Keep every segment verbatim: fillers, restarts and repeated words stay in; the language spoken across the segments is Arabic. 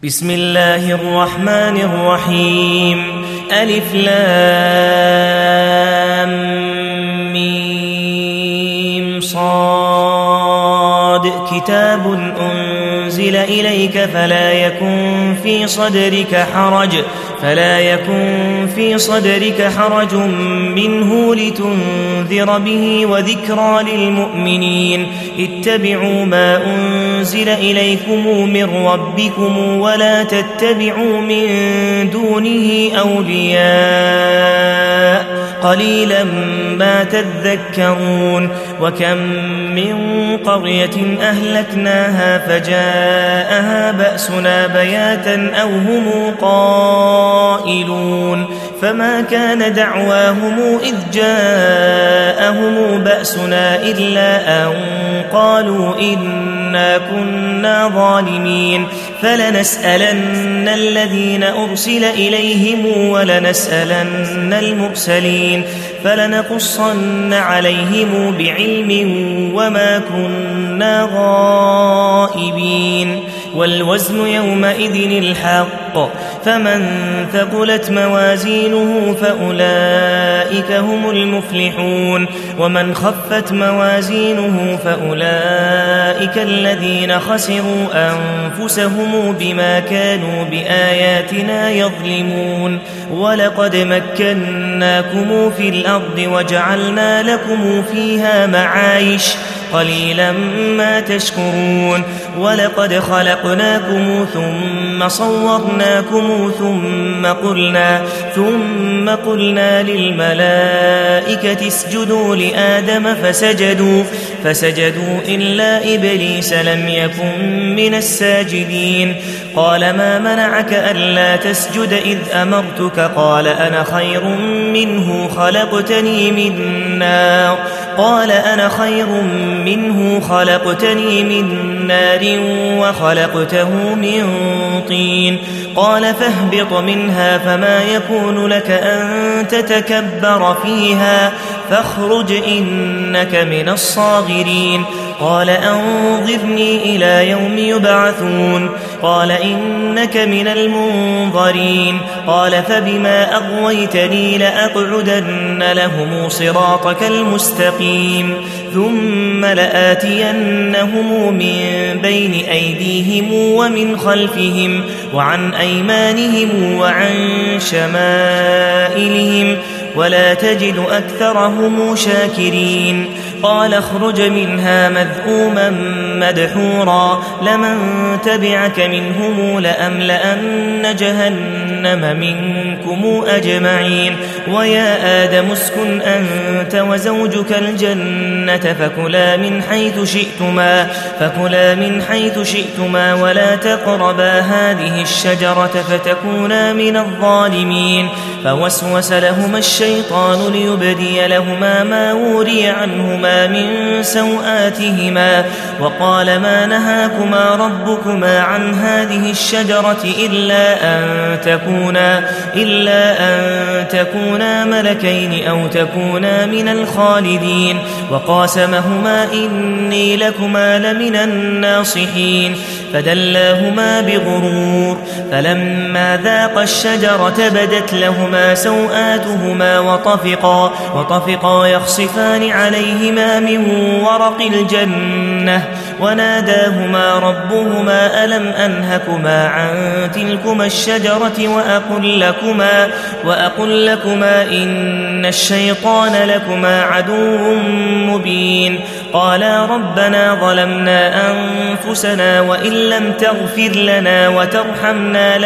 بسم الله الرحمن الرحيم. ألف لام ميم صاد. كتاب أنزل إليك فلا يكن في صدرك حرج فلا يكن في صدرك حرج منه لتنذر به وذكرى للمؤمنين. اتبعوا ما أنزل إليكم من ربكم ولا تتبعوا من دونه أولياء قليلا ما تذكرون. وكم من قرية أهلكناها فجاءها بأسنا بياتا أو هم قائلون فما كان دعواهم إذ جاءهم بأسنا إلا أن قالوا إنا كنا ظالمين. فلنسألن الذين أرسل إليهم ولنسألن المرسلين فلنقصن عليهم بعلم وما كنا غائبين. والوزن يومئذ الحق فمن ثقلت موازينه فأولئك هم المفلحون ومن خفت موازينه فأولئك الذين خسروا أنفسهم بما كانوا بآياتنا يظلمون. ولقد مكناكم في الأرض وجعلنا لكم فيها معايش قليلا ما تشكرون. ولقد خلقناكم ثم صورناكم ثم قلنا ثم قلنا للملائكة اسجدوا لآدم فسجدوا فسجدوا إلا إبليس لم يكن من الساجدين. قال ما منعك ألا تسجد إذ أمرتك قال أنا خير منه خلقتني من نار قال أنا خير منه خلقتني من نار وخلقته من طين. قال فاهبط منها فما يكون لك أن تتكبر فيها فاخرج إنك من الصاغرين. قال أنظرني إلى يوم يبعثون قال إنك من المنظرين. قال فبما أغويتني لأقعدن لهم صراطك المستقيم ثم لآتينهم من بين أيديهم ومن خلفهم وعن أيمانهم وعن شمائلهم ولا تجد أكثرهم شاكرين. قال اخرج منها مذءوما مدحورا لمن تبعك منهم لأملأن جهنم منكم أجمعين. ويا آدم اسكن أنت وزوجك الجنة فكلا من حيث شئتما فكلا من حيث شئتما ولا تقربا هذه الشجرة فتكونا من الظالمين. فوسوس لهما الشيطان ليبدي لهما ما وري عنهما من سوآتهما وقال ما نهاكما ربكما عن هذه الشجرة إلا أن تكونا إلا أن تكونا ملكين أو تكونا من الخالدين. وقاسمهما إني لكما لمن الناصحين فدلاهما بغرور فلما ذاقا الشجرة بدت لهما سوآتهما وطفقا وطفقا يخصفان عليهما من ورق الجنة وناداهما ربهما ألم أنهكما عن تلكما الشجرة وأقل لكما, وأقل لكما إن الشيطان لكما عدو مبين. قالا ربنا ظلمنا أنفسنا وإن لم تغفر لنا وترحمنا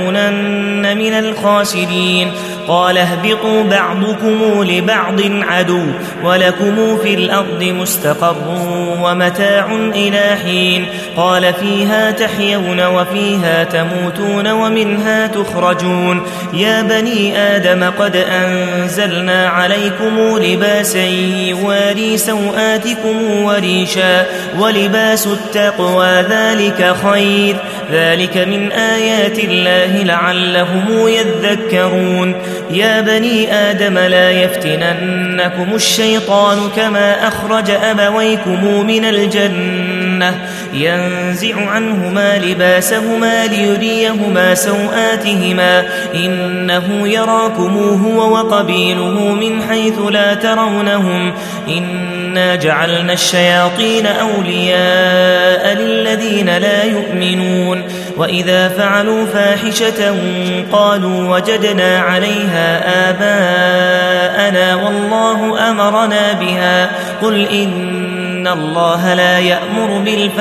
لنكونن من الخاسرين. قال اهبطوا بعضكم لبعض عدو ولكم في الأرض مستقر ومتاع إلى حين. قال فيها تحيون وفيها تموتون ومنها تخرجون. يا بني آدم قد أنزلنا عليكم لباسا يواري سوآتكم وريشا ولباس التقوى ذلك خير ذلك من آيات الله لعلهم يذكرون. يا بني آدم لا يفتننكم الشيطان كما أخرج أبويكم من الجنة الجنة ينزع عنهما لباسهما ليريهما سوآتهما إنه يراكم هو وقبيله من حيث لا ترونهم إنا جعلنا الشياطين أولياء للذين لا يؤمنون وإذا فعلوا فاحشة قالوا وجدنا عليها آباءنا والله أمرنا بها قل إن الله لا يأمر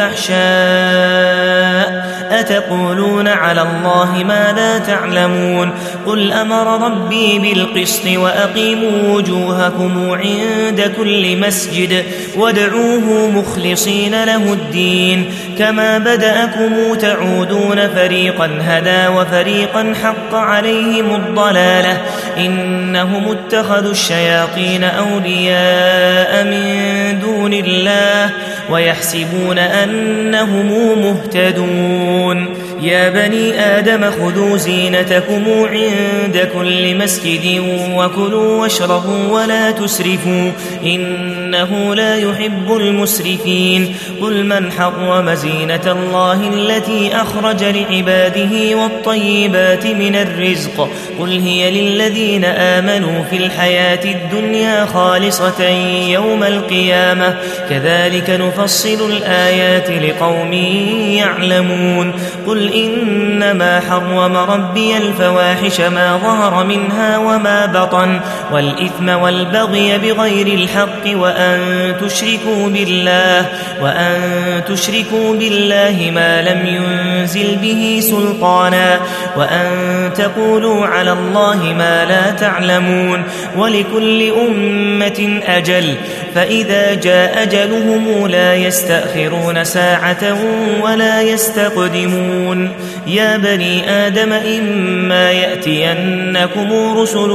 بالفحشاء أتقولون على الله ما لا تعلمون قل أمر ربي بالقسط وأقيموا وجوهكم عند كل مسجد وادعوه مخلصين له الدين كما بدأكم تعودون فريقا هدى وفريقا حق عليهم الضلالة إنهم اتخذوا الشياطين أولياء من دون الله ويحسبون أنهم مهتدون يا بني آدم خذوا زينتكم عند كل مسجد وكلوا واشربوا ولا تسرفوا إنه لا يحب المسرفين قل من حرم زينة الله التي أخرج لعباده والطيبات من الرزق قل هي للذين آمنوا في الحياة الدنيا خالصة يوم القيامة كذلك نفصل الآيات لقوم يعلمون قل إنما حرم ربي الفواحش ما ظهر منها وما بطن والإثم والبغي بغير الحق وأن تشركوا بالله وأن تشركوا بالله ما لم ينزل به سلطانا وأن تقولوا على الله ما لا تعلمون ولكل أمة أجل فإذا جاء أجلهم لا يستأخرون ساعة ولا يستقدمون يا بني آدم إما يأتينكم رسل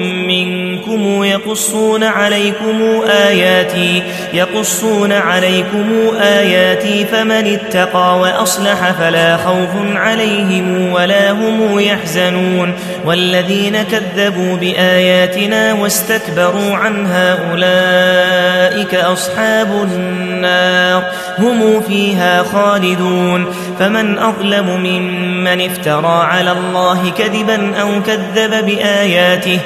منكم يقصون عليكم آياتي يقصون عليكم آياتي فمن اتقى وأصلح فلا خوف عليهم ولا هم يحزنون والذين كذبوا بآياتنا واستكبروا عنها أولئك أصحاب النار هم فيها خالدون فمن أظلم ممن افترى على الله كذبا أو كذب بآياته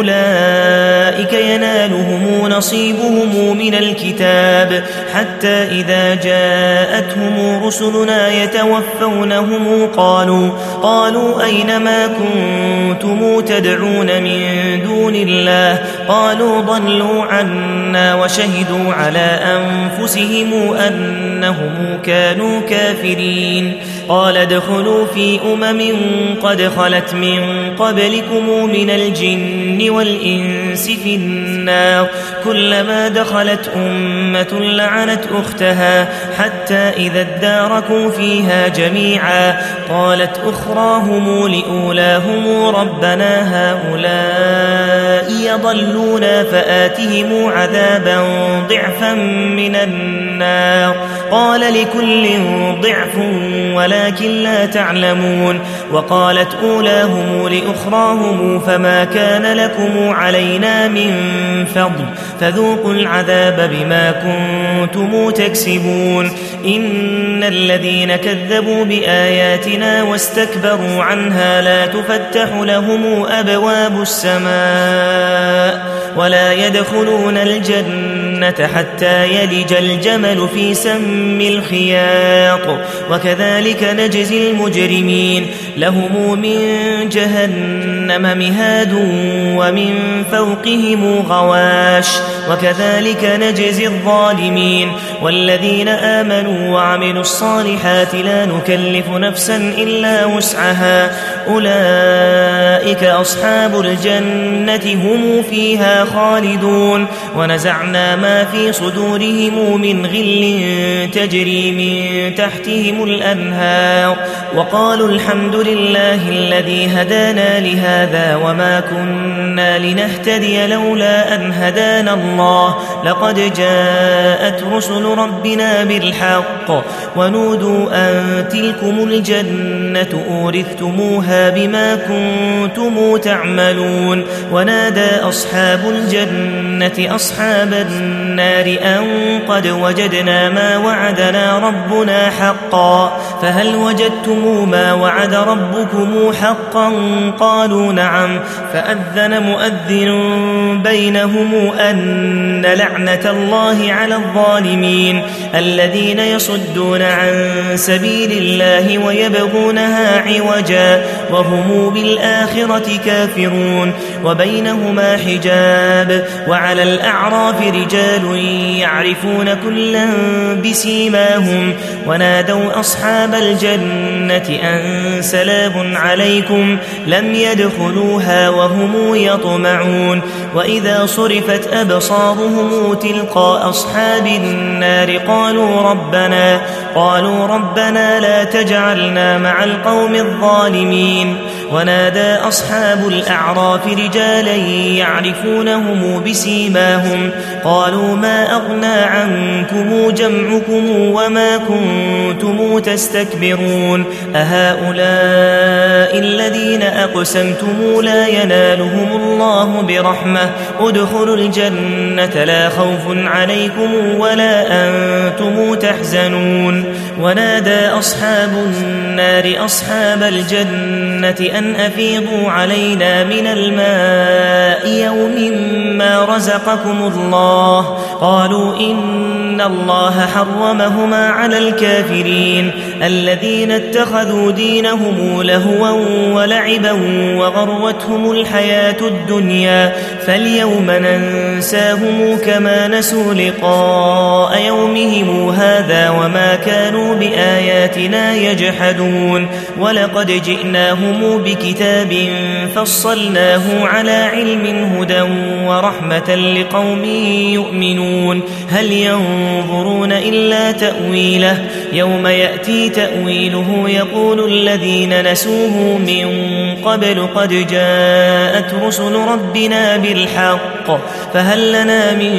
أولئك ينالهم نصيبهم من الكتاب حتى إذا جاءتهم رسلنا يتوفونهم قالوا قالوا أين ما كنتم تدعون من دون الله قالوا ضلوا عنا وشهدوا على أنفسهم أنهم كانوا كافرين قال ادخلوا في أمم قد خلت من قبلكم من الجن والإنس في النار كلما دخلت أمة لعنت أختها حتى إذا اداركوا فيها جميعا قالت أخراهم لأولاهم ربنا هؤلاء يضلون فآتهم عذابا ضعفا من النار قال لكل ضعف ولكن لا تعلمون وقالت أولاهم لأخراهم فما كان لكم علينا من فضل فذوقوا العذاب بما كنتم تكسبون إن الذين كذبوا بآياتنا واستكبروا عنها لا تفتح لهم أبواب السماء ولا يدخلون الجنة حتى يلج الجمل في سم الخياط وكذلك نجزي المجرمين لهم من جهنم مهاد ومن فوقهم غواش وكذلك نجزي الظالمين والذين آمنوا وعملوا الصالحات لا نكلف نفسا إلا وسعها أولئك أصحاب الجنة هم فيها خالدون ونزعنا ما في صدورهم من غل تجري من تحتهم الأنهار وقالوا الحمد لله الذي هدانا لهذا وما كنا لنهتدي لولا أن هدانا الله الله لقد جاءت رسل ربنا بالحق ونودوا أن تلكم الجنة أورثتموها بما كنتم تعملون ونادى أصحاب الجنة أصحاب النار أن قد وجدنا ما وعدنا ربنا حقا فهل وجدتم ما وعد ربكم حقا قالوا نعم فأذن مؤذن بينهم أن لعنة الله على الظالمين الذين يصدون عن سبيل الله ويبغونها عوجا وهم بالآخرة كافرون وبينهما حجاب وعلى الأعراف رجال يعرفون كلا بسيماهم ونادوا أصحاب الجنة أن سلام عليكم لم يدخلوها وهم يطمعون وإذا صرفت أبصارهم تلقاء أصحاب النار قالوا ربنا قالوا ربنا لا تجعلنا مع القوم الظالمين ونادى أصحاب الأعراف رجالا يعرفونهم بسيماهم قالوا ما أغنى عنكم جمعكم وما كنتم تستكبرون أهؤلاء الذين أقسمتم لا ينالهم الله برحمة ادخلوا الجنة لا خوف عليكم ولا أنتم تحزنون ونادى أصحاب النار أصحاب الجنة أن أفيضوا علينا من الماء يوم ما رزقكم الله قالوا إن الله حرمهما على الكافرين الذين اتخذوا دينهم لهوا ولعبا وغرتهم الحياة الدنيا فاليوم ننساهم كما نسوا لقاء يومهم هذا وما كانوا بآياتنا يجحدون ولقد جئناهم بكتاب فصلناه على علم هدى ورحمة لقوم يؤمنون هل ينظرون إلا تأويله يوم يأتي تأويله يقول الذين نسوه من قبل قد جاءت رسل ربنا بالحق فهل لنا من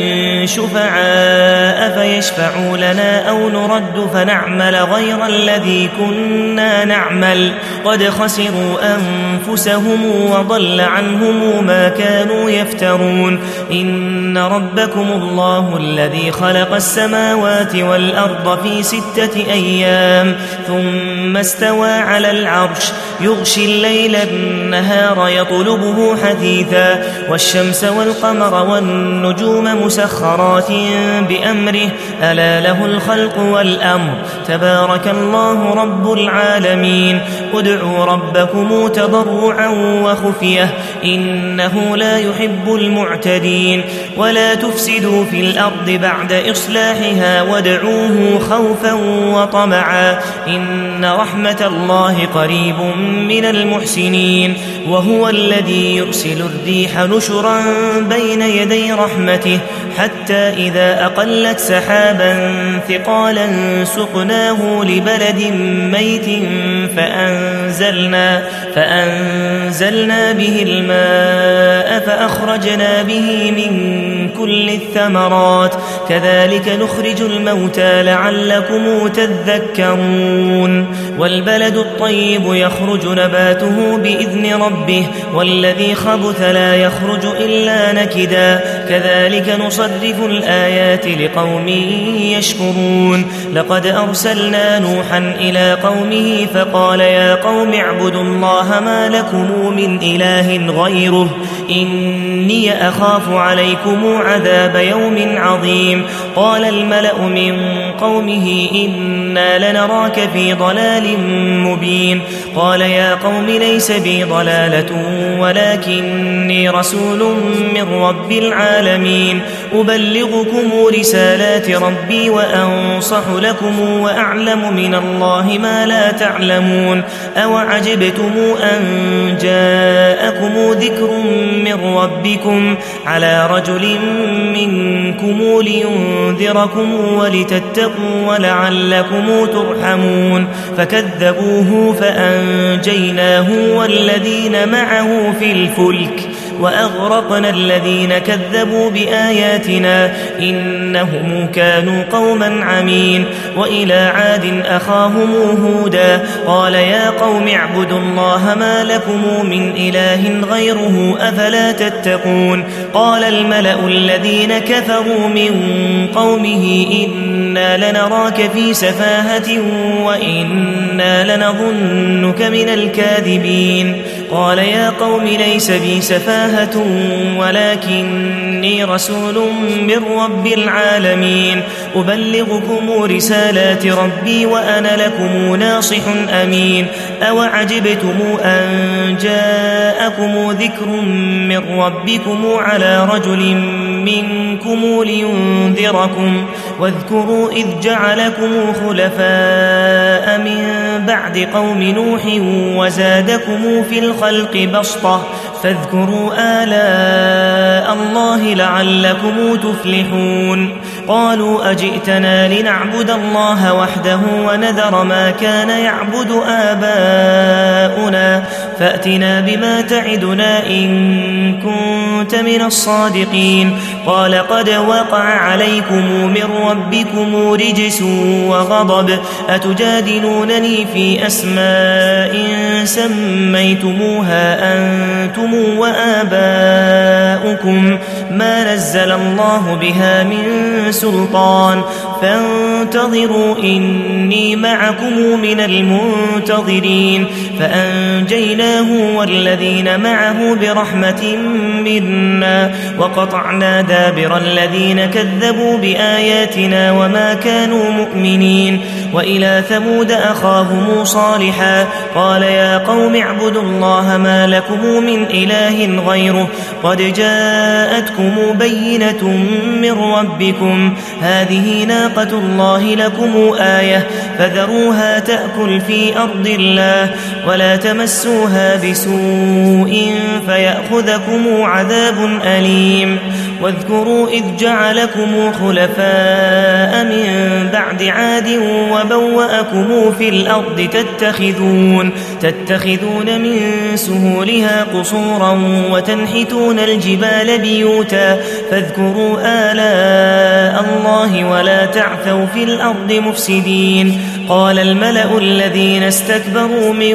شفعاء فيشفعوا لنا أو نرد فنعمل غير الذي كنا نعمل قد خسروا أنفسهم وضل عنهم ما كانوا يفترون إن ربكم الله الذي خلق السماوات والأرض في ستة أيام ثم استوى على العرش يغشي الليل النهار يطلبه حثيثا والشمس والقمر والنجوم مسخرات بأمره ألا له الخلق والأمر تبارك الله رب العالمين ادعوا ربكم تضرعا وخفية إنه لا يحب المعتدين ولا تفسدوا في الأرض بعد إصلاحها وادعوه خوفا وطمعا إن رحمة الله قريب من المحسنين وهو الذي يرسل الريح نشرا بين يدي رحمته حتى إذا أقلت سحابا ثقالا سقناه لبلد ميت فأنزلنا, فأنزلنا به الماء فأخرجنا به من كل الثمرات كذلك نخرج الموتى لعلكم تذكرون والبلد الطيب يخرج نباته بإذن ربه والذي خبث لا يخرج إلا نكدا كذلك نصرف الآيات لقوم يشكرون لقد أرسلنا نوحا إلى قومه فقال يا قوم اعبدوا الله ما لكم من إله غيره إني أخاف عليكم عذاب يوم عظيم قال الملأ من قومه إنا لنراك في ضلال مبين قال يا قوم ليس بي ضلالة ولكني رسول من رب العالمين أبلغكم رسالات ربي وأنصح لكم وأعلم من الله ما لا تعلمون أوعجبتم أن جاءكم ذكر من ربكم على رجل منكم لينذركم ولتتقوا ولعلكم ترحمون فكذبوه فأنجيناه والذين معه في الفلك وأغرقنا الذين كذبوا بآياتنا إنهم كانوا قوما عمين. وإلى عاد أخاهم هودا قال يا قوم اعبدوا الله ما لكم من إله غيره أفلا تتقون. قال الملأ الذين كفروا من قومه إنا لنراك في سفاهة وإنا لنظنك من الكاذبين. قال يا قوم ليس بي سفاهة ولكني رسول من رب العالمين أبلغكم رسالات ربي وأنا لكم ناصح أمين. أوعجبتم أن جاءكم ذكر من ربكم على رجل منكم لينذركم واذكروا إذ جعلكم خلفاء من بعد قوم نوح وزادكم في الخلق بسطة فاذكروا آلاء الله لعلكم تفلحون. قالوا أجئتنا لنعبد الله وحده ونذر ما كان يعبد آباؤنا فأتنا بما تعدنا إن كنت من الصادقين. قال قد وقع عليكم من ربكم رجس وغضب أتجادلونني في أسماء سميتموها أنتم وآباؤكم ما نزل الله بها من سلطان فانتظروا إني معكم من المنتظرين. فأنجيناه والذين معه برحمة منا وقطعنا دابر الذين كذبوا بآياتنا وما كانوا مؤمنين. وإلى ثمود أخاهم صالحا قال يا قوم اعبدوا الله ما لكم من إله غيره قد جاءتكم بينة من ربكم هذه ناقة الله لكم آية فذروها تأكل في أرض الله ولا تمسوها بسوء فيأخذكم عذاب أليم. واذكروا إذ جعلكم خلفاء من بعد عاد وبوأكم في الأرض تتخذون, تتخذون من سهولها قصورا وتنحتون الجبال بيوتا فاذكروا آلاء الله ولا تعثوا في الأرض مفسدين. قال الملأ الذين استكبروا من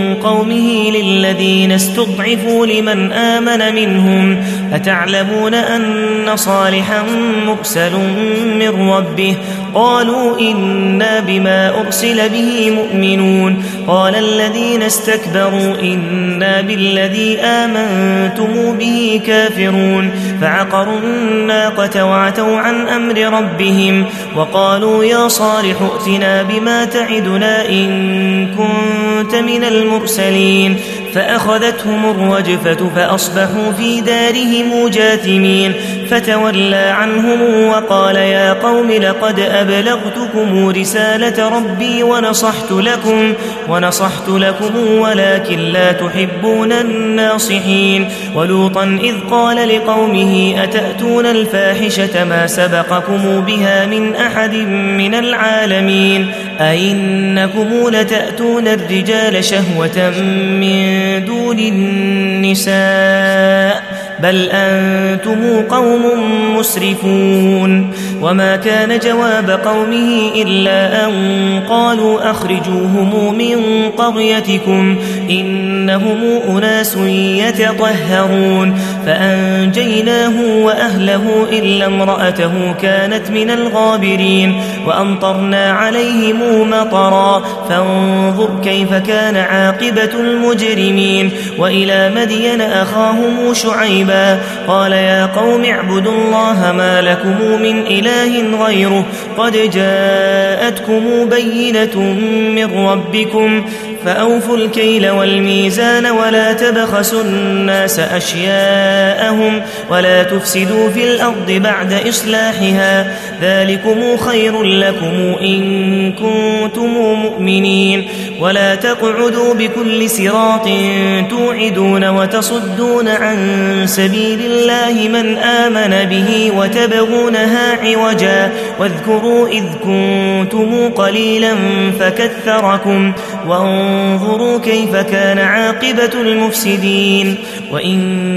قومه للذين استضعفوا لمن آمن منهم أتعلمون أن صالحا مرسل من ربه قالوا إنا بما أرسل به مؤمنون. قال الذين استكبروا إنا بالذي آمنتم به كافرون. فعقروا الناقة وعتوا عن أمر ربهم وقالوا يا صالح ائتنا بما تعدنا إن كنت من المرسلين. فأخذتهم الرجفة فأصبحوا في دارهم جاثمين. فتولى عنهم وقال يا قوم لقد أبلغتكم رسالة ربي ونصحت لكم, ونصحت لكم ولكن لا تحبون الناصحين. ولوطا إذ قال لقومه أتأتون الفاحشة ما سبقكم بها من أحد من العالمين أئنكم لتأتون الرجال شهوة من دون النساء بل أنتم قوم مسرفون. وما كان جواب قومه إلا أن قالوا أخرجوهم من قريتكم إنهم أناس يتطهرون. فأنجيناه وأهله إلا امرأته كانت من الغابرين وأمطرنا عليهم مطرا فانظر كيف كان عاقبة المجرمين. وإلى مدين أخاهم شعيبا قال يا قوم اعبدوا الله ما لكم من إله غيره قد جاءتكم بينة من ربكم فأوفوا الكيل والميزان ولا تبخسوا الناس أشياءهم ولا تفسدوا في الأرض بعد إصلاحها ذلكم خير لكم إن كنتم مؤمنين. ولا تقعدوا بكل صراط توعدون وتصدون عن سبيل الله من آمن به وتبغونها عوجا واذكروا إذ كنتم قليلا فكثركم وانظروا كيف كان عاقبة المفسدين. وإن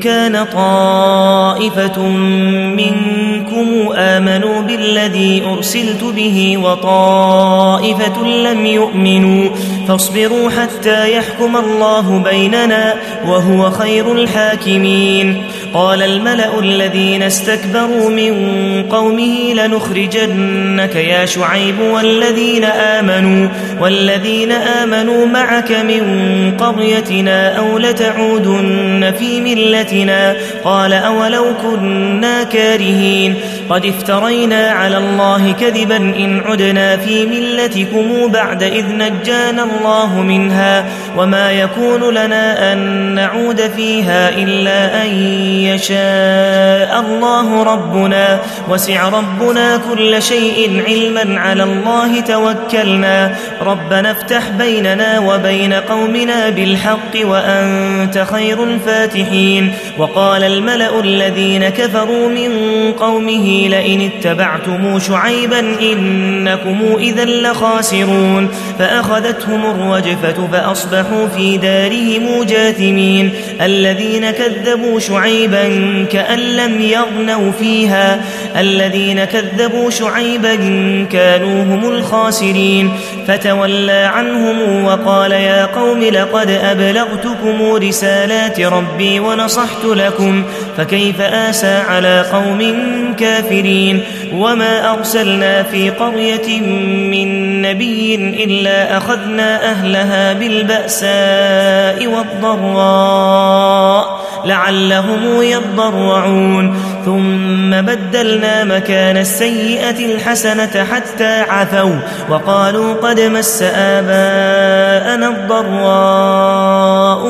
كان طائفة منكم آمنوا بالذي أرسلت به وطائفة لم يؤمنوا فاصبروا حتى يحكم الله بيننا وهو خير الحاكمين. قال الملأ الذين استكبروا من قومه لنخرجنك يا شعيب والذين آمنوا والذين آمنوا معك من قريتنا أو لتعودن في ملتنا. قال أولو كنا كارهين قد افترينا على الله كذبا إن عدنا في ملتكم بعد إذ نجانا الله منها وما يكون لنا أن نعود فيها إلا أن يشاء الله ربنا وسع ربنا كل شيء علما على الله توكلنا ربنا افتح بيننا وبين قومنا بالحق وأنت خير الفاتحين. وقال الملأ الذين كفروا من قومه لئن اتبعتم شعيبا إنكم إذا لخاسرون فأخذتهم الرجفة فأصبحوا في دارهم جاثمين. الذين كذبوا شعيبا كأن لم يغنوا فيها الذين كذبوا شعيبا كانوا هم الخاسرين. فتولى عنهم وقال يا قوم لقد أبلغتكم رسالات ربي ونصحت لكم فكيف آسى على قوم كافرين. وما أرسلنا في قرية من نبي إلا أخذنا أهلها بالبأساء والضراء لعلهم يضرعون ثم بدلنا مكان السيئة الحسنة حتى عفوا وقالوا قد مس آباءنا الضراء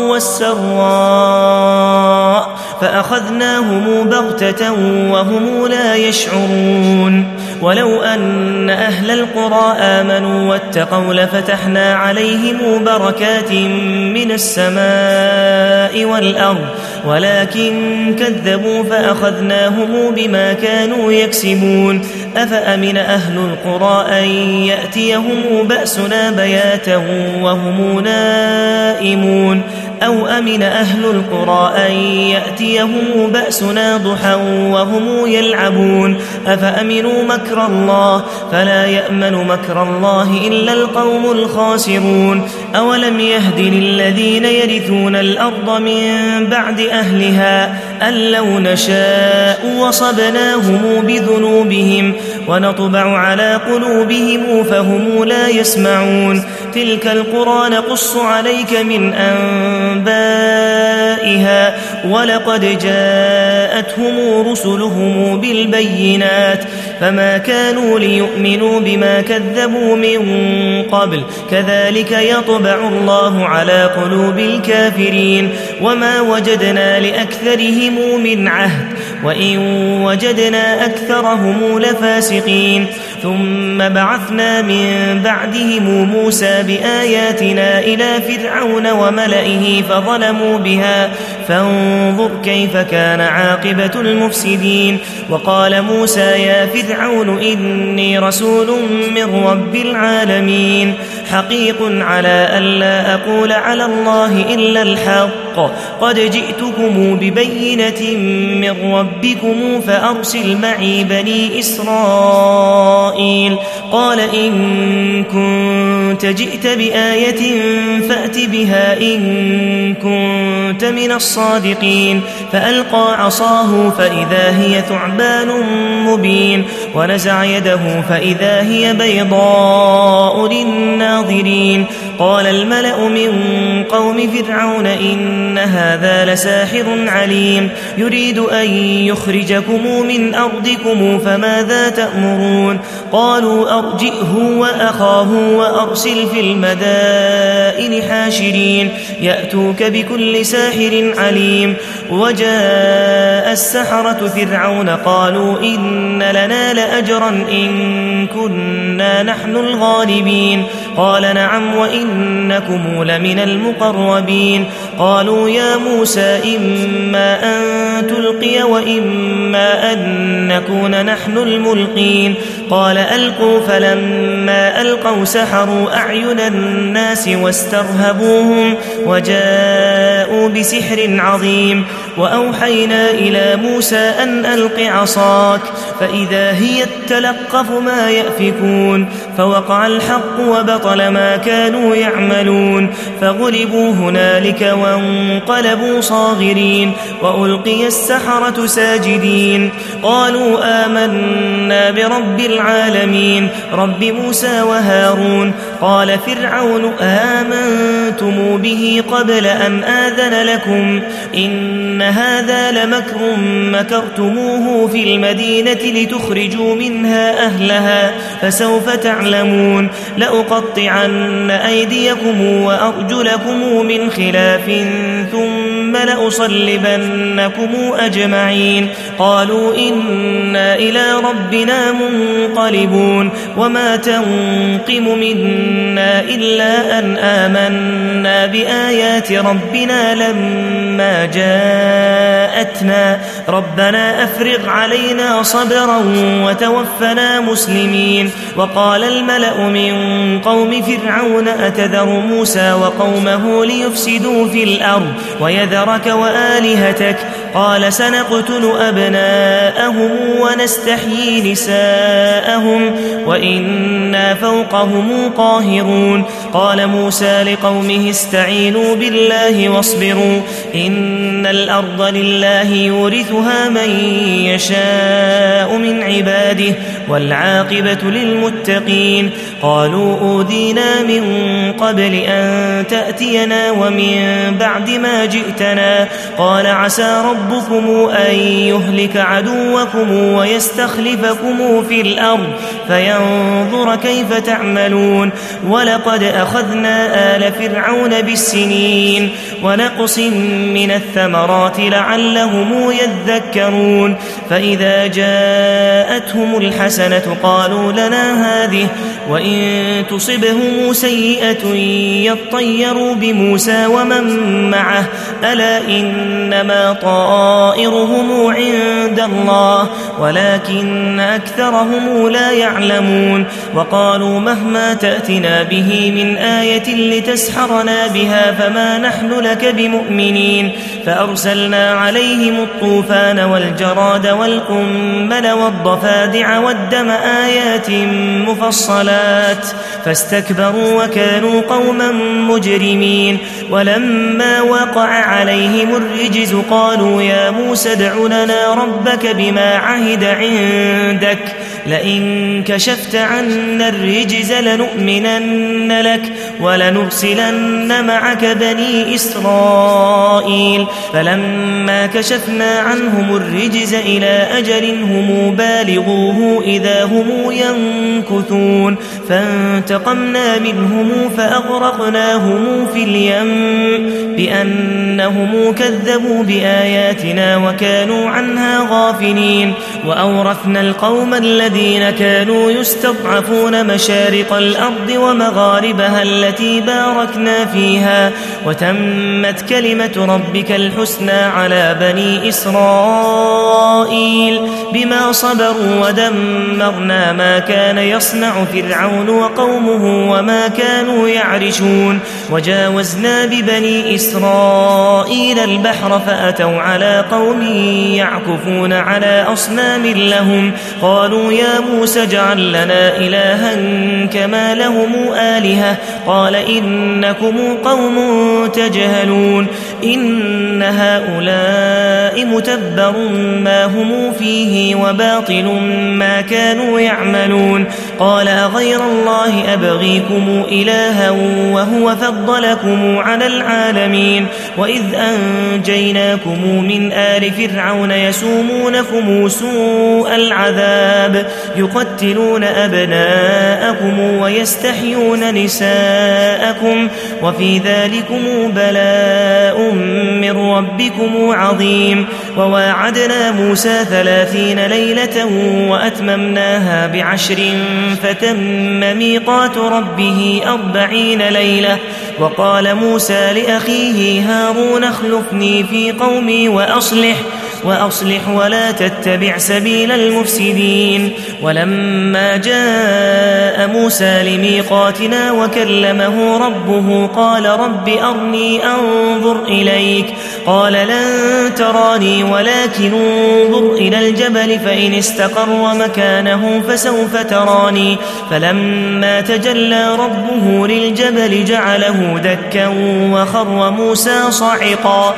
والسراء فأخذناهم بغتة وهم لا يشعرون. ولو أن أهل القرى آمنوا واتقوا لفتحنا عليهم بركات من السماء والأرض ولكن كذبوا فأخذناهم بما كانوا يكسبون. أفأمن أهل القرى أن يأتيهم بأسنا بياتا وهم نائمون أو أمن أهل القرى أن يأتيهم بأسنا ضحى وهم يلعبون. أفأمنوا مكر الله فلا يأمن مكر الله إلا القوم الخاسرون. أولم يهد للذين يرثون الأرض من بعد أهلها أن لو نشاء وصبناهم بذنوبهم ونطبع على قلوبهم فهم لا يسمعون. تلك القرى نقص عليك من أنبائها ولقد جاءتهم رسلهم بالبينات فما كانوا ليؤمنوا بما كذبوا من قبل كذلك يطبع الله على قلوب الكافرين. وما وجدنا لأكثرهم من عهد وإن وجدنا أكثرهم لفاسقين. ثم بعثنا من بعدهم موسى بآياتنا إلى فرعون وملئه فظلموا بها فانظر كيف كان عاقبة المفسدين. وقال موسى يا فرعون إني رسول من رب العالمين حقيق على ألا أقول على الله إلا الحق قد جئتكم ببينة من ربكم فأرسل معي بني إسرائيل. قال إن كنت جئت بآية فأت بها إن كنت من الصادقين. فألقى عصاه فإذا هي ثعبان مبين ونزع يده فإذا هي بيضاء للناظرين. قال الملأ من قوم فرعون إن هذا لساحر عليم يريد أن يخرجكم من أرضكم فماذا تأمرون. قالوا أرجئه وأخاه وأرسل في المدائن حاشرين يأتوك بكل ساحر عليم. وجاء السحرة فرعون قالوا إن لنا لأجرا إن كنا نحن الغالبين. قال نعم وإنكم لمن المقربين. قالوا يا موسى إما أن تلقي وإما أن نكون نحن الملقين. قال ألقوا فلما ألقوا سحروا أعين الناس واسترهبوهم وجاءوا بسحر عظيم. وأوحينا إلى موسى أن ألق عصاك فإذا هي تلقف ما يأفكون فوقع الحق وبطل ما كانوا يعملون فغلبوا هنالك وانقلبوا صاغرين وألقي السحرة ساجدين قالوا آمنا برب العالمين رب موسى وهارون قال فرعون آمنتم به قبل أن آذن لكم إن هذا لمكر مكرتموه في المدينة لتخرجوا منها أهلها فسوف تعلمون لأقطعن أيديكم وأرجلكم من خلاف ثم لأصلبنكم أجمعين قالوا إنا إلى ربنا منقلبون وما تنقم منا إلا أن آمنا بآيات ربنا لما جاءتنا ربنا أفرغ علينا صبرا وتوفنا مسلمين وقال الملأ من قوم فرعون أتذر موسى وقومه ليفسدوا في الأرض ويذرك وآلهتك قال سنقتل أبناءهم ونستحيي نساءهم وإنا فوقهم قاهرون قال موسى لقومه استعينوا بالله واصبروا إن الأرض لله يورثها من يشاء من عباده والعاقبة للمتقين قالوا أوذينا من قبل أن تأتينا ومن بعد ما جئتنا قال عسى ربكم أن يهلك عدوكم ويستخلفكم في الأرض فينظر كيف تعملون ولقد أخذنا آل فرعون بالسنين ونقص من الثمرات لعلهم يذكرون فإذا جاءتهم الحسنة قالوا لنا هذه وإن تصبهم سيئة يطيروا بموسى ومن معه ألا إنما طائرهم عند الله ولكن أكثرهم لا يعلمون وقالوا مهما تأتنا به من آية لتسحرنا بها فما نحن لك بمؤمنين فأرسلنا عليهم الطوفان والجراد والقمل والضفادع والدم آيات مفصلات فاستكبروا وكانوا قوما مجرمين ولما وقع عليهم الرجز قالوا يا موسى ادع لنا ربك بما عهد عندك لئن كشفت عنا الرجز لنؤمنن لك ولنرسلن معك بني إسرائيل فلما كشفنا عنهم الرجز إلى أجل هم بالغوه إذا هم ينكثون فانتقمنا منهم فأغرقناهم في اليم بأنهم كذبوا بآياتنا وكانوا عنها غافلين وأورثنا القوم الذين كانوا يستضعفون مشارق الأرض ومغاربها التي باركنا فيها وتمت كلمة ربك الحسنى على بني إسرائيل بما صبروا ودمرنا ما كان يصنع فرعون وقومه وما كانوا يعرشون وجاوزنا ببني إسرائيل البحر فأتوا على قوم يعكفون على أصنام لهم قالوا يا موسى اجعل لنا إلها كما لهم آلهة قال إنكم قوم تجهلون إن هؤلاء متبر ما هم فيه وباطل ما كانوا يعملون قال أغير الله أبغيكم إلها وهو فضلكم على العالمين وإذ أنجيناكم من آل فرعون يسومونكم سوء العذاب يقتلون أبناءكم ويستحيون نساءكم وفي ذلكم بلاء من ربكم عظيم وواعدنا موسى ثلاثين ليلة وأتممناها بعشر فتم ميقات ربه أربعين ليلة وقال موسى لأخيه هارون اخلفني في قومي وأصلح وأصلح ولا تتبع سبيل المفسدين ولما جاء موسى لميقاتنا وكلمه ربه قال رب أرني أنظر إليك قال لن تراني ولكن انظر إلى الجبل فإن استقر مكانه فسوف تراني فلما تجلى ربه للجبل جعله دكا وخر موسى صعقا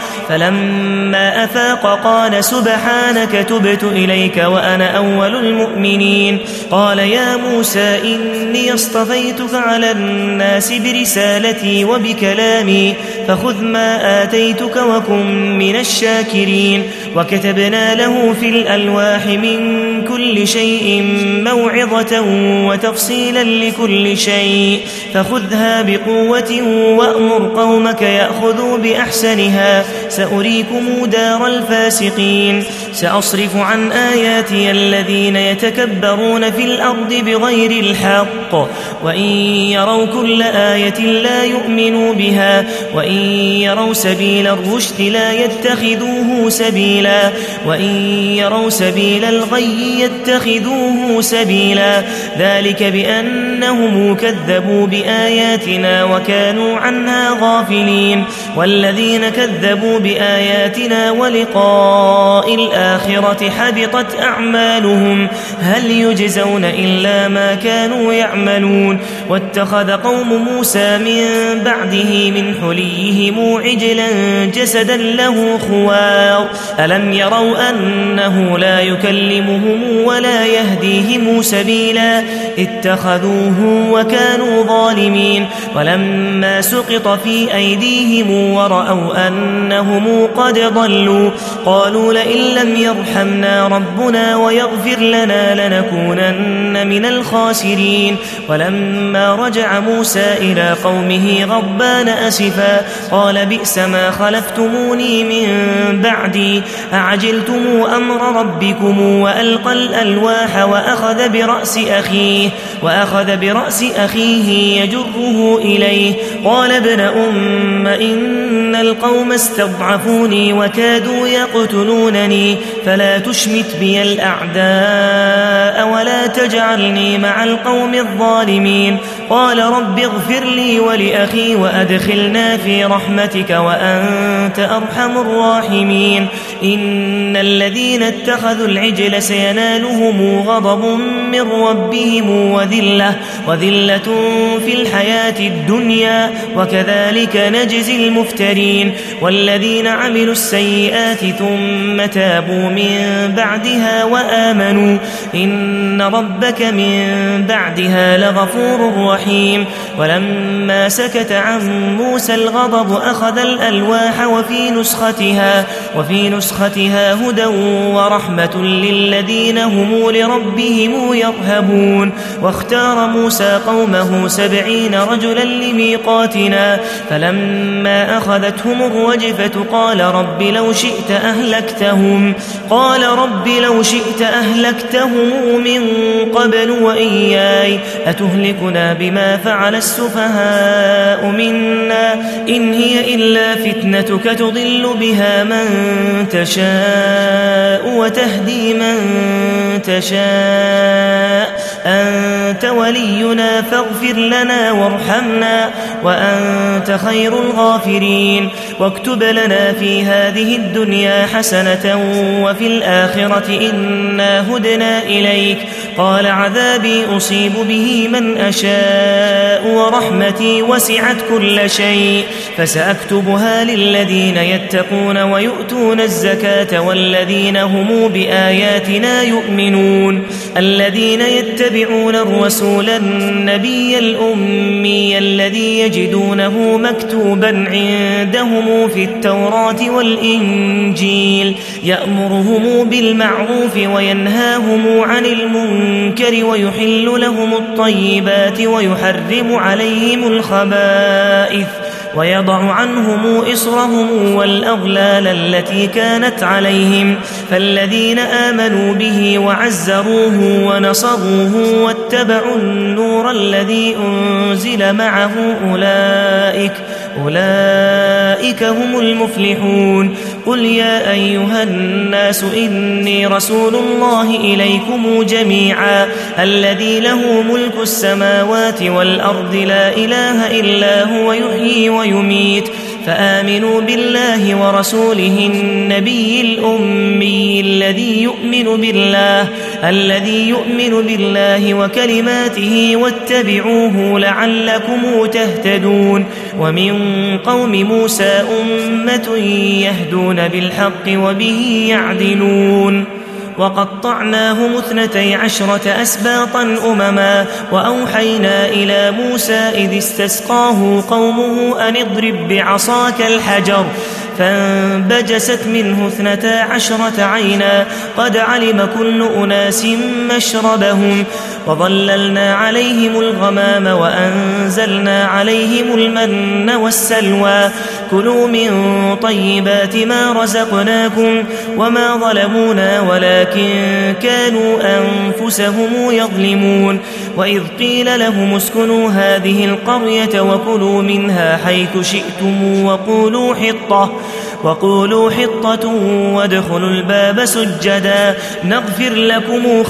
فلما أفاق قال سبحانك تبت إليك وأنا أول المؤمنين قال يا موسى إني اصطفيتك على الناس برسالتي وبكلامي فخذ ما آتيتك وكن من الشاكرين وكتبنا له في الألواح من كل شيء موعظة وتفصيلا لكل شيء فخذها بقوة وأمر قومك يأخذوا بأحسنها سأريكم دار الفاسقين سأصرف عن آياتي الذين يتكبرون في الأرض بغير الحق وإن يروا كل آية لا يؤمنوا بها وإن يروا سبيل الرشد لا يتخذوه سبيلا وإن يروا سبيل الغي يتخذوه سبيلا ذلك بأنهم كذبوا بآياتنا وكانوا عنها غافلين والذين كذبوا بآياتنا ولقاء الآخرة حبطت أعمالهم هل يجزون إلا ما كانوا يعملون واتخذ قوم موسى من بعده من حليهم عجلا جسدا له خوار ألم يروا أنه لا يكلمهم ولا يهديهم سبيلا اتخذوه وكانوا ظالمين ولما سقط في أيديهم ورأوا أنهم قد ضلوا قالوا لئن لم يرحمنا ربنا ويغفر لنا لنكونن من الخاسرين ولما رجع موسى إلى قومه غضبان أسفا قال بئس ما خلفتموني من بعدي أعجلتم أمر ربكم وألقى الألواح وأخذ برأس أخيه وأخذ برأس أخيه يجره إليه قال ابن أم إن القوم استضعفوني وكادوا يقتلونني فلا تشمت بي الأعداء ولا تجعلني مع القوم الظالمين قال رب اغفر لي ولأخي وأدخلنا في رحمتك وأنت أرحم الراحمين إن الذين اتخذوا العجل سينالهم غضب من ربهم وذلة, وذلة في الحياة الدنيا وكذلك نجزي المفترين والذين عملوا السيئات ثم تابوا من بعدها وآمنوا إن ربك من بعدها لغفور رحيم ولما سكت عن موسى الغضب أخذ الألواح وفي نسختها, وفي نسختها هدى ورحمة للذين هم لربهم يرهبون واختار موسى قومه سبعين رجلا لميقاتنا فلما أخذتهم الرجفة قال رب لو شئت أهلكتهم قال رب لو شئت أهلكتهم من قبل وإياي أتهلكنا بما فعل السفهاء منا إن هي إلا فتنتك تضل بها من تشاء وتهدي من تشاء أنت ولينا فاغفر لنا وارحمنا وأنت خير الغافرين واكتب لنا في هذه الدنيا حسنة وفي الآخرة إنا هدنا إليك قال عذابي أصيب به من أشاء ورحمتي وسعت كل شيء فسأكتبها للذين يتقون ويؤتون الزكاة والذين هم بآياتنا يؤمنون الذين يتبعون الرسول النبي الأمي الذي يجدونه مكتوبا عندهم في التوراة والإنجيل يأمرهم بالمعروف وينهاهم عن المنكر ويحل لهم الطيبات ويحرم عليهم الخبائث ويضع عنهم إصرهم والأغلال التي كانت عليهم فالذين آمنوا به وعزروه ونصروه واتبعوا النور الذي أنزل معه أولئك أولئك هم المفلحون قل يا أيها الناس إني رسول الله إليكم جميعا الذي له ملك السماوات والأرض لا إله إلا هو يحيي ويميت فآمنوا بالله ورسوله النبي الأمي الذي يؤمن بالله الذي يؤمن بالله وكلماته واتبعوه لعلكم تهتدون. ومن قوم موسى أمة يهدون بالحق وبه يعدلون. وقطعناهم اثنتي عشرة أسباطا أمما وأوحينا إلى موسى إذ استسقاه قومه أن اضرب بعصاك الحجر فانبجست منه اثنتا عشرة عينا قد علم كل أناس مشربهم وظللنا عليهم الغمام وأنزلنا عليهم المن والسلوى كلوا من طيبات ما رزقناكم وما ظلمونا ولكن كانوا أنفسهم يظلمون. وإذ قيل لهم اسكنوا هذه القرية وكلوا منها حيث شئتم وقولوا حطة وقولوا حطة وادخلوا الباب سجدا نغفر لكم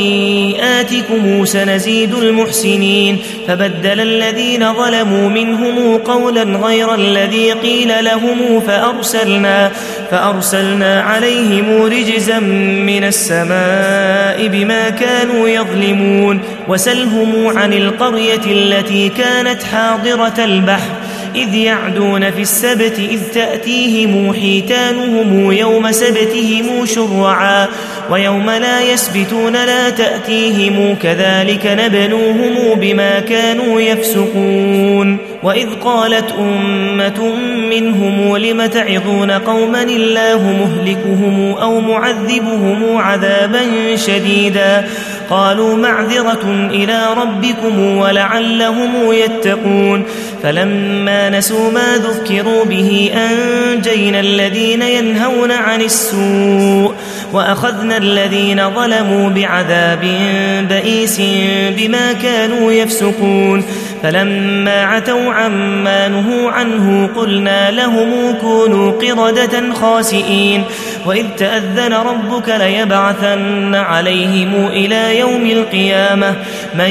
خطيئاتكم سنزيد المحسنين. فبدل الذين ظلموا منهم قولا غير الذي قيل لهم فأرسلنا, فأرسلنا عليهم رجزا من السماء بما كانوا يظلمون. وسلهم عن القرية التي كانت حاضرة البحر إذ يعدون في السبت إذ تأتيهم حيتانهم يوم سبتهم شرعا ويوم لا يسبتون لا تأتيهم كذلك نبلوهم بما كانوا يفسقون. وإذ قالت أمة منهم لم تعظون قوما الله مهلكهم أو معذبهم عذابا شديدا قالوا معذرة إلى ربكم ولعلهم يتقون. فلما نسوا ما ذكروا به أنجينا الذين ينهون عن السوء وأخذنا الذين ظلموا بعذاب بئيس بما كانوا يفسقون. فلما عتوا عما نهوا عنه قلنا لهم كونوا قردة خاسئين. وإذ تأذن ربك ليبعثن عليهم إلى يوم القيامة من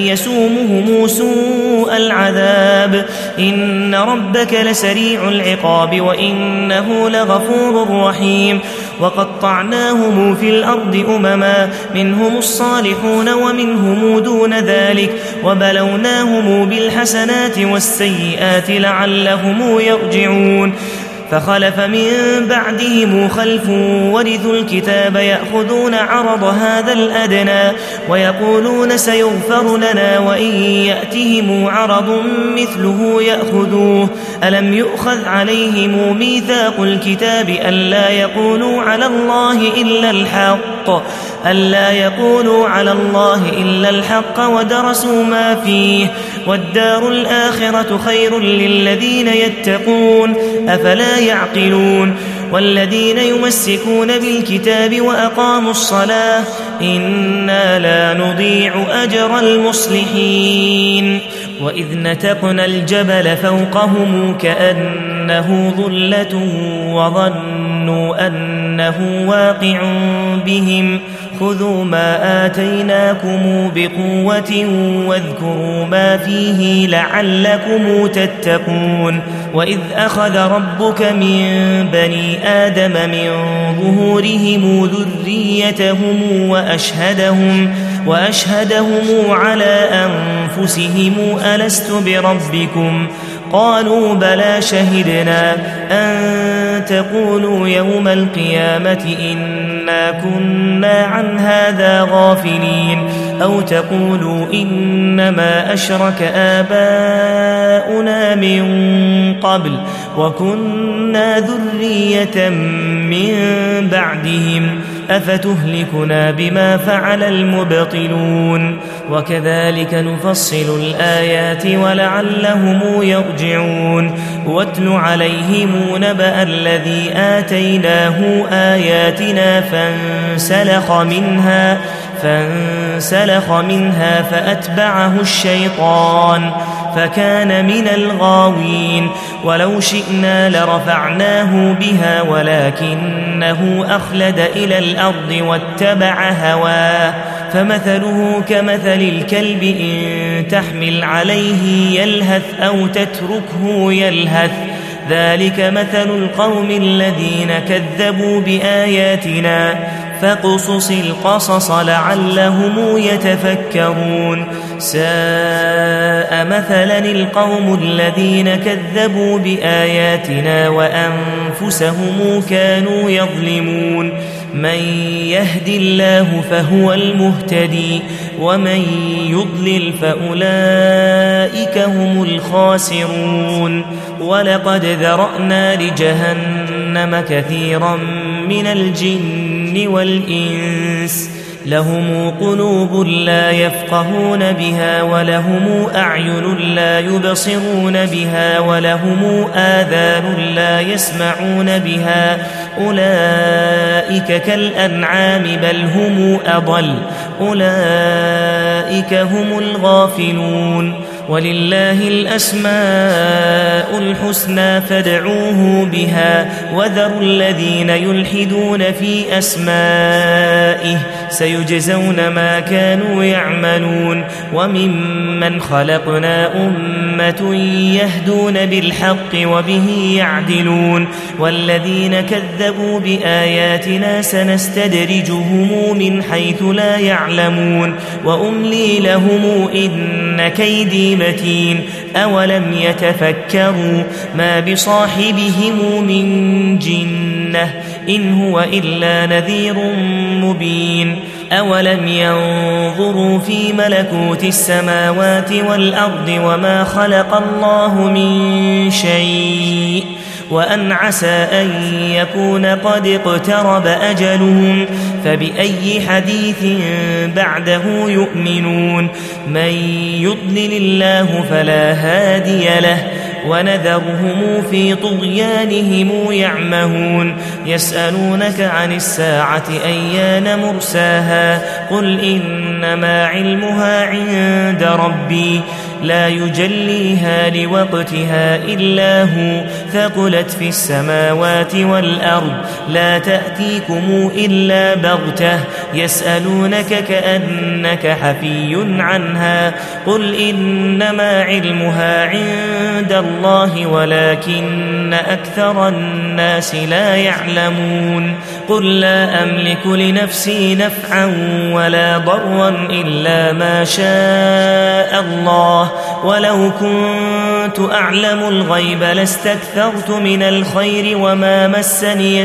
يسومهم سوء العذاب إن ربك لسريع العقاب وإنه لغفور رحيم. وقطعناهم في الأرض أمما منهم الصالحون ومنهم دون ذلك وبلوناهم بالحسنات والسيئات لعلهم يرجعون. فخلف من بعدهم خلف ورثوا الكتاب يأخذون عرض هذا الأدنى ويقولون سيغفر لنا وإن يأتهم عرض مثله يأخذوه ألم يؤخذ عليهم ميثاق الكتاب ألا يقولوا على الله إلا الحق ألا يقولوا على الله إلا الحق ودرسوا ما فيه والدار الآخرة خير للذين يتقون أفلا يعقلون. والذين يمسكون بالكتاب وأقاموا الصلاة إنا لا نضيع أجر المصلحين. وإذ نتقنا الجبل فوقهم كأنه ظلة وظنوا أنه واقع بهم خذوا ما آتيناكم بقوة واذكروا ما فيه لعلكم تتقون. وإذ أخذ ربك من بني آدم من ظهورهم ذريتهم وأشهدهم, وأشهدهم على أنفسهم ألست بربكم قالوا بلى شهدنا أن تقولوا يوم القيامة إنا كنا عن هذا غافلين أو تقولوا إنما أشرك آباؤنا من قبل وكنا ذرية من بعدهم أفتهلكنا بما فعل المبطلون. وكذلك نفصل الآيات ولعلهم يرجعون. واتل عليهم نبأ الذي آتيناه آياتنا فانسلخ منها فانسلخ منها فأتبعه الشيطان فكان من الغاوين. ولو شئنا لرفعناه بها ولكنه أخلد إلى الأرض واتبع هواه فمثله كمثل الكلب إن تحمل عليه يلهث أو تتركه يلهث ذلك مثل القوم الذين كذبوا بآياتنا فاقصص القصص لعلهم يتفكرون ساء مثلا القوم الذين كذبوا بآياتنا وأنفسهم كانوا يظلمون من يهد الله فهو المهتدي ومن يضلل فأولئك هم الخاسرون ولقد ذرأنا لجهنم كثيرا من الجن والإنس لهم قلوب لا يفقهون بها ولهم أعين لا يبصرون بها ولهم آذان لا يسمعون بها أولئك كالأنعام بل هم أضل أولئك هم الغافلون ولله الأسماء الحسنى فادعوه بها وذروا الذين يلحدون في أسمائه سيجزون ما كانوا يعملون وممن خلقنا أمة يهدون بالحق وبه يعدلون والذين كذبوا بآياتنا سنستدرجهم من حيث لا يعلمون وأملي لهم إن كيدي متين أولم يتفكروا ما بصاحبهم من جنة إن هو إلا نذير مبين أولم ينظروا في ملكوت السماوات والأرض وما خلق الله من شيء وأن عسى أن يكون قد اقترب أجلهم فبأي حديث بعده يؤمنون من يضلل الله فلا هادي له ونذرهم في طغيانهم يعمهون يسألونك عن الساعة أيان مرساها قل إنما علمها عند ربي لا يجليها لوقتها إلا هو ثقلت في السماوات والأرض لا تأتيكم إلا بغتة يسألونك كأنك حفي عنها قل إنما علمها عند الله ولكن أكثر الناس لا يعلمون قل لا أملك لنفسي نفعا ولا ضرا إلا ما شاء الله ولو كنت أعلم الغيب لاستكثرت من الخير وما مسني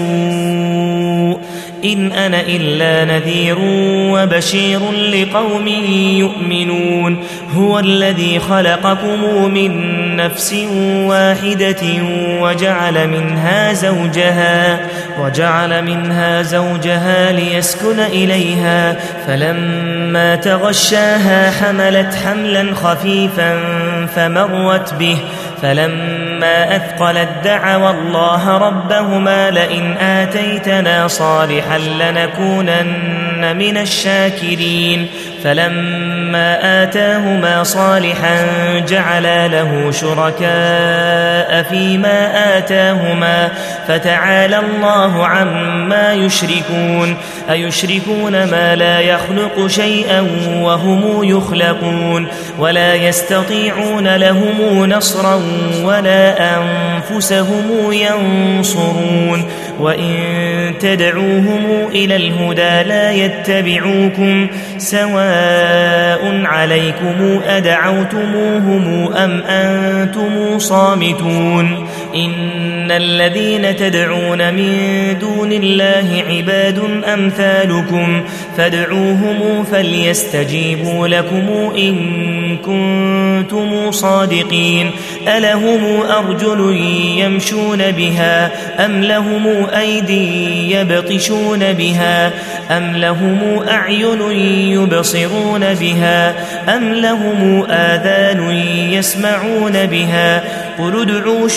السوء إن أنا إلا نذير وبشير لقوم يؤمنون هو الذي خلقكم من نفس واحدة وجعل منها زوجها وجعل منها زوجها ليسكن إليها فلما تغشاها حملت حملا خفيفا فمرت به فلما أثقلت دعوا الله ربهما لئن آتيتنا صالحا لنكونن من الشاكرين فلما آتاهما صالحا جعلا له شركاء فيما آتاهما فتعالى الله عما يشركون أيشركون ما لا يخلق شيئا وهم يخلقون ولا يستطيعون لهم نصرا ولا أنفسهم ينصرون وإن تدعوهم إلى الهدى لا يتبعوكم سواء عليكم أدعوتموهم أم أنتم صامتون إن الذين تدعون من دون الله عباد أمثالكم فادعوهم فليستجيبوا لكم إن كنتم صادقين ألهم أرجل يمشون بها أم لهم أيدي يبطشون بها أم لهم أعين يبصرون بها أم لهم آذان يسمعون بها قل ادعوا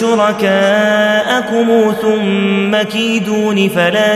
شركاءكم ثم كيدون فلا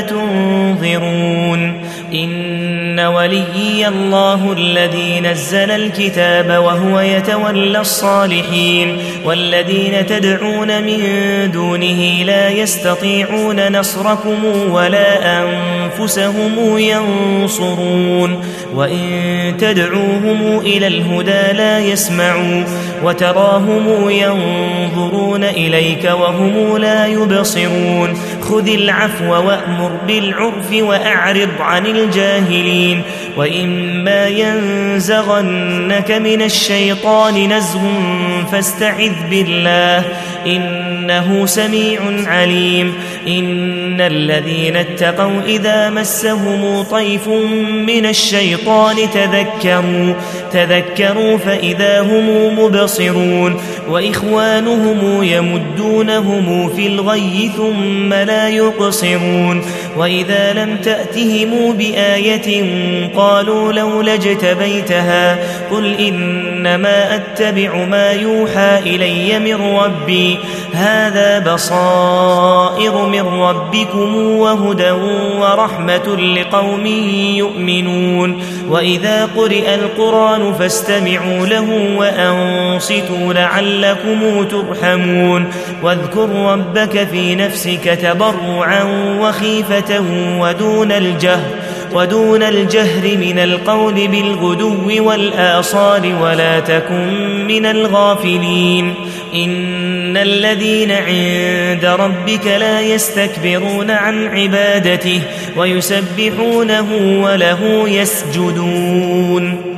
تنظرون إن وليي الله الذي نزل الكتاب وهو يتولى الصالحين والذين تدعون من دونه لا يستطيعون نصركم ولا أنفسهم ينصرون وإن تدعوهم إلى الهدى لا يسمعوا وتراهم ينظرون ينظرون إليك وهم لا يبصرون خذ العفو وأمر بالعرف وأعرض عن الجاهلين وإما ينزغنك من الشيطان نزغ فاستعذ بالله إنه سميع عليم إن الذين اتقوا إذا مسهم طيف من الشيطان تذكروا تذكروا فإذا هم مبصرون وإخوانهم يمدونهم في الغي ثم لا يقصرون وإذا لم تأتهم بآية قالوا لولا اجتبيتها قل إنما أتبع ما يوحى إلي من ربي هذا بصائر من ربكم وهدى ورحمة لقوم يؤمنون وإذا قرئ القرآن فاستمعوا له وأنصتوا لعلكم ترحمون واذكر ربك في نفسك تضرعا وخيفة ودون الجهر ودون الجهر من القول بالغدو والآصال ولا تكن من الغافلين إن الذين عند ربك لا يستكبرون عن عبادته ويسبحونه وله يسجدون